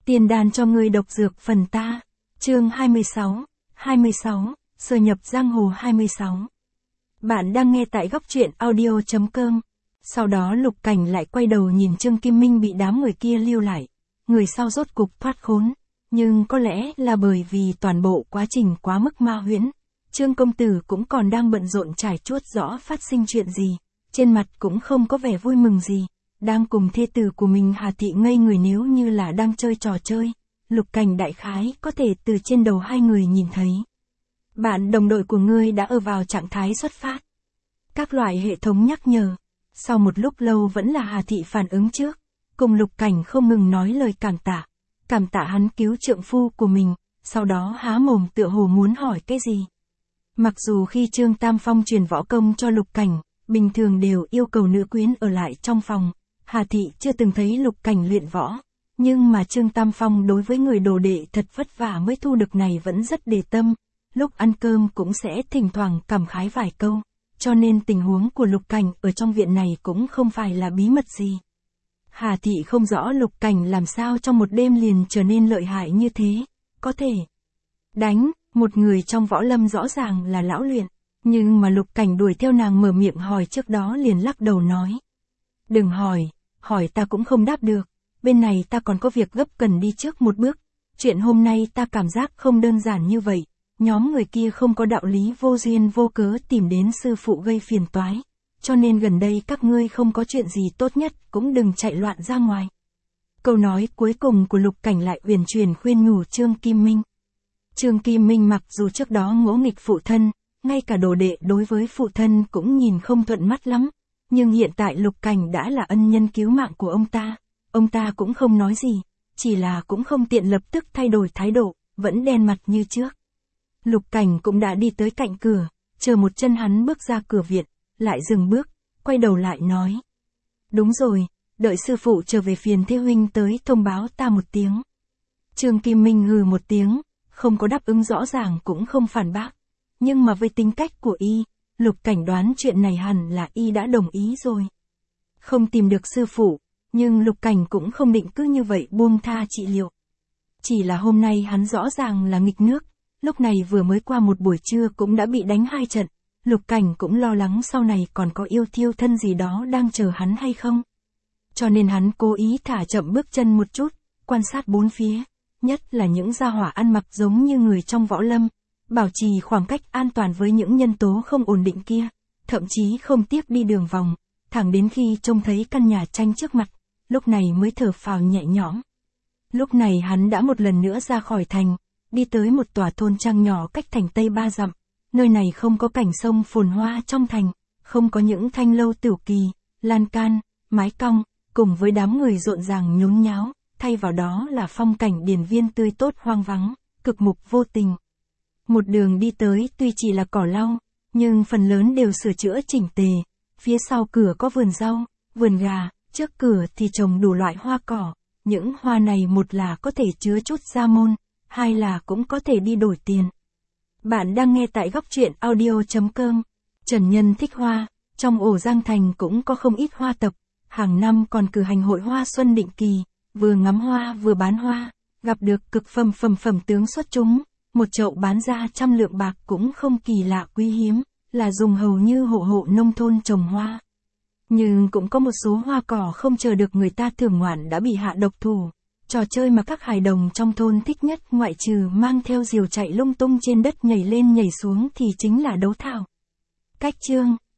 Tiên đan cho ngươi độc dược phần ta. Chương 26, sơ nhập giang hồ 26. Bạn đang nghe tại góc truyện audio.com. Sau đó Lục Cảnh lại quay đầu nhìn Trương Kim Minh bị đám người kia lưu lại. Người sau rốt cục thoát khốn. Nhưng có lẽ là bởi vì toàn bộ quá trình quá mức ma huyễn. Trương công tử cũng còn đang bận rộn trải chuốt rõ phát sinh chuyện gì. Trên mặt cũng không có vẻ vui mừng gì. Đang cùng thê tử của mình Hà Thị ngây người nếu như là đang chơi trò chơi. Lục Cảnh đại khái có thể từ trên đầu hai người nhìn thấy. Bạn đồng đội của ngươi đã ở vào trạng thái xuất phát. Các loại hệ thống nhắc nhở. Sau một lúc lâu vẫn là Hà Thị phản ứng trước. Cùng Lục Cảnh không ngừng nói lời cảm tạ. Cảm tạ hắn cứu trượng phu của mình. Sau đó há mồm tựa hồ muốn hỏi cái gì. Mặc dù khi Trương Tam Phong truyền võ công cho Lục Cảnh, bình thường đều yêu cầu nữ quyến ở lại trong phòng. Hà Thị chưa từng thấy Lục Cảnh luyện võ. Nhưng mà Trương Tam Phong đối với người đồ đệ thật vất vả mới thu được này vẫn rất đề tâm. Lúc ăn cơm cũng sẽ thỉnh thoảng cảm khái vài câu. Cho nên tình huống của Lục Cảnh ở trong viện này cũng không phải là bí mật gì. Hà Thị không rõ Lục Cảnh làm sao trong một đêm liền trở nên lợi hại như thế. Có thể đánh, một người trong võ lâm rõ ràng là lão luyện. Nhưng mà Lục Cảnh đuổi theo nàng mở miệng hỏi trước đó liền lắc đầu nói. Đừng hỏi ta cũng không đáp được. Bên này ta còn có việc gấp cần đi trước một bước. Chuyện hôm nay ta cảm giác không đơn giản như vậy. Nhóm người kia không có đạo lý vô duyên vô cớ tìm đến sư phụ gây phiền toái. Cho nên gần đây các ngươi không có chuyện gì tốt nhất cũng đừng chạy loạn ra ngoài. Câu nói cuối cùng của Lục Cảnh lại uyển chuyển khuyên nhủ Trương Kim Minh. Trương Kim Minh mặc dù trước đó ngỗ nghịch phụ thân, ngay cả đồ đệ đối với phụ thân cũng nhìn không thuận mắt lắm. Nhưng hiện tại Lục Cảnh đã là ân nhân cứu mạng của ông ta cũng không nói gì, chỉ là cũng không tiện lập tức thay đổi thái độ, vẫn đen mặt như trước. Lục Cảnh cũng đã đi tới cạnh cửa, chờ một chân hắn bước ra cửa viện, lại dừng bước, quay đầu lại nói. Đúng rồi, đợi sư phụ trở về phiền thế huynh tới thông báo ta một tiếng. Trương Kim Minh hừ một tiếng, không có đáp ứng rõ ràng cũng không phản bác. Nhưng mà với tính cách của y, Lục Cảnh đoán chuyện này hẳn là y đã đồng ý rồi. Không tìm được sư phụ, nhưng Lục Cảnh cũng không định cứ như vậy buông tha trị liệu. Chỉ là hôm nay hắn rõ ràng là nghịch nước, lúc này vừa mới qua một buổi trưa cũng đã bị đánh 2 trận. Lục Cảnh cũng lo lắng sau này còn có yêu thiêu thân gì đó đang chờ hắn hay không. Cho nên hắn cố ý thả chậm bước chân một chút, quan sát bốn phía, nhất là những gia hỏa ăn mặc giống như người trong võ lâm, bảo trì khoảng cách an toàn với những nhân tố không ổn định kia, thậm chí không tiếc đi đường vòng, thẳng đến khi trông thấy căn nhà tranh trước mặt, lúc này mới thở phào nhẹ nhõm. Lúc này hắn đã một lần nữa ra khỏi thành, đi tới một tòa thôn trang nhỏ cách thành Tây 3 dặm. Nơi này không có cảnh sông phồn hoa trong thành, không có những thanh lâu tiểu kỳ, lan can, mái cong, cùng với đám người rộn ràng nhốn nháo, thay vào đó là phong cảnh điền viên tươi tốt hoang vắng, cực mục vô tình. Một đường đi tới tuy chỉ là cỏ lau, nhưng phần lớn đều sửa chữa chỉnh tề. Phía sau cửa có vườn rau, vườn gà, trước cửa thì trồng đủ loại hoa cỏ. Những hoa này một là có thể chứa chút gia môn, hai là cũng có thể đi đổi tiền. Bạn đang nghe tại góc truyện audio.com. Trần Nhân thích hoa, trong ổ Giang Thành cũng có không ít hoa tộc. Hàng năm còn cử hành hội hoa xuân định kỳ, vừa ngắm hoa vừa bán hoa, gặp được cực phẩm tướng xuất chúng. Một chậu bán ra 100 lượng bạc cũng không kỳ lạ quý hiếm, là dùng hầu như hộ nông thôn trồng hoa. Nhưng cũng có một số hoa cỏ không chờ được người ta thưởng ngoạn đã bị hạ độc thủ. Trò chơi mà các hài đồng trong thôn thích nhất ngoại trừ mang theo diều chạy lung tung trên đất nhảy lên nhảy xuống thì chính là đấu thảo. Cách chương